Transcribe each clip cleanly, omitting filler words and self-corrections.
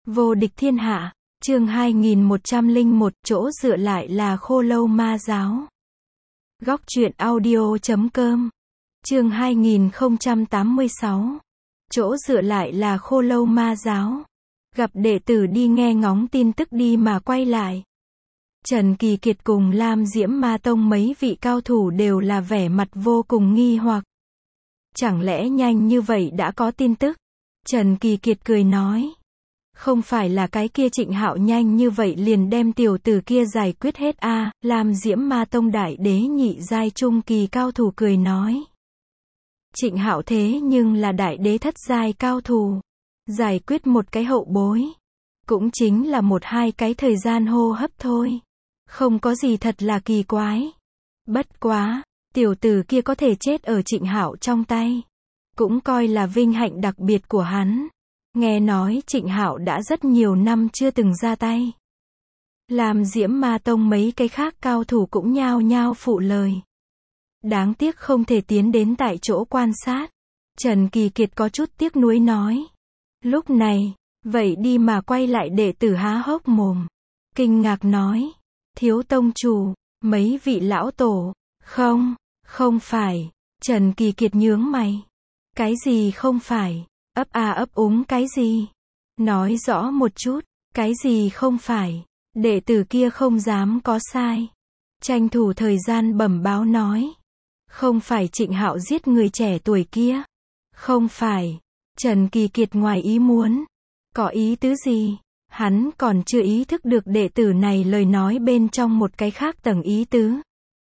Vô địch thiên hạ, chương 2101, chỗ dựa lại là Khô Lâu Ma Giáo. Góc truyện audio.com. Chương 2086. Chỗ dựa lại là Khô Lâu Ma Giáo. Gặp đệ tử đi nghe ngóng tin tức đi mà quay lại. Trần Kỳ Kiệt cùng Lam Diễm Ma Tông mấy vị cao thủ đều là vẻ mặt vô cùng nghi hoặc. Chẳng lẽ nhanh như vậy đã có tin tức? Trần Kỳ Kiệt cười nói. Không phải là cái kia Trịnh Hạo nhanh như vậy liền đem tiểu tử kia giải quyết hết a? Lam Diễm Ma Tông đại đế nhị giai trung kỳ cao thủ cười nói. Trịnh Hạo thế nhưng là đại đế thất giai cao thủ. Giải quyết một cái hậu bối. Cũng chính là một hai cái thời gian hô hấp thôi. Không có gì thật là kỳ quái. Bất quá, tiểu tử kia có thể chết ở Trịnh Hạo trong tay. Cũng coi là vinh hạnh đặc biệt của hắn. Nghe nói Trịnh Hạo đã rất nhiều năm chưa từng ra tay. Làm Diễm Ma Tông mấy cái khác cao thủ cũng nhao nhao phụ lời. Đáng tiếc không thể tiến đến tại chỗ quan sát. Trần Kỳ Kiệt có chút tiếc nuối nói. Lúc này, vậy đi mà quay lại đệ tử há hốc mồm. Kinh ngạc nói. Thiếu tông chủ, mấy vị lão tổ. Không phải. Trần Kỳ Kiệt nhướng mày. Cái gì không phải? Ấp a ấp úng cái gì? Nói rõ một chút, cái gì không phải? Đệ tử kia không dám có sai. Tranh thủ thời gian bẩm báo nói. Không phải Trịnh Hạo giết người trẻ tuổi kia. Không phải. Trần Kỳ Kiệt ngoài ý muốn. Có ý tứ gì? Hắn còn chưa ý thức được đệ tử này lời nói bên trong một cái khác tầng ý tứ.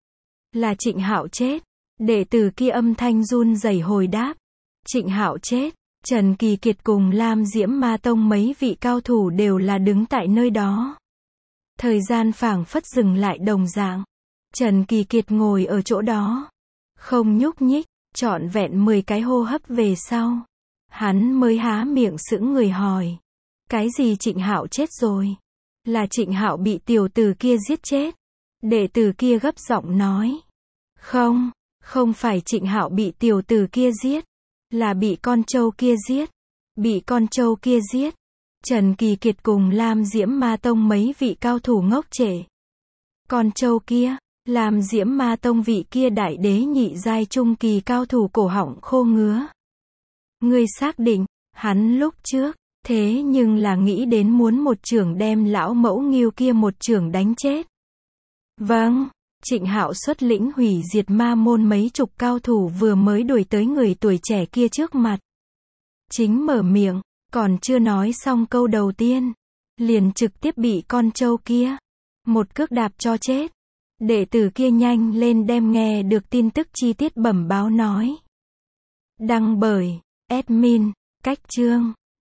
Là Trịnh Hạo chết. Đệ tử kia âm thanh run rẩy hồi đáp. Trịnh Hạo chết. Trần Kỳ Kiệt cùng Lam Diễm Ma Tông mấy vị cao thủ đều là đứng tại nơi đó. Thời gian phảng phất dừng lại đồng dạng. Trần Kỳ Kiệt ngồi ở chỗ đó. Không nhúc nhích, trọn vẹn 10 cái hô hấp về sau. Hắn mới há miệng sững người hỏi. Cái gì Trịnh Hạo chết rồi? Là Trịnh Hạo bị tiểu tử kia giết chết. Đệ tử kia gấp giọng nói. Không phải Trịnh Hạo bị tiểu tử kia giết. Là bị con trâu kia giết. Bị con trâu kia giết. Trần Kỳ Kiệt cùng Lam Diễm Ma Tông mấy vị cao thủ ngốc trệ. Con trâu kia, Lam Diễm Ma Tông vị kia đại đế nhị giai trung kỳ cao thủ cổ họng khô ngứa. Ngươi xác định, hắn lúc trước, thế nhưng là nghĩ đến muốn một chưởng đem lão mẫu Ngưu kia một chưởng đánh chết. Vâng. Trịnh Hạo xuất lĩnh hủy diệt ma môn mấy chục cao thủ vừa mới đuổi tới người tuổi trẻ kia trước mặt. Chính mở miệng, còn chưa nói xong câu đầu tiên. Liền trực tiếp bị con trâu kia. Một cước đạp cho chết. Đệ tử kia nhanh lên đem nghe được tin tức chi tiết bẩm báo nói. Đăng bởi, admin, cách chương.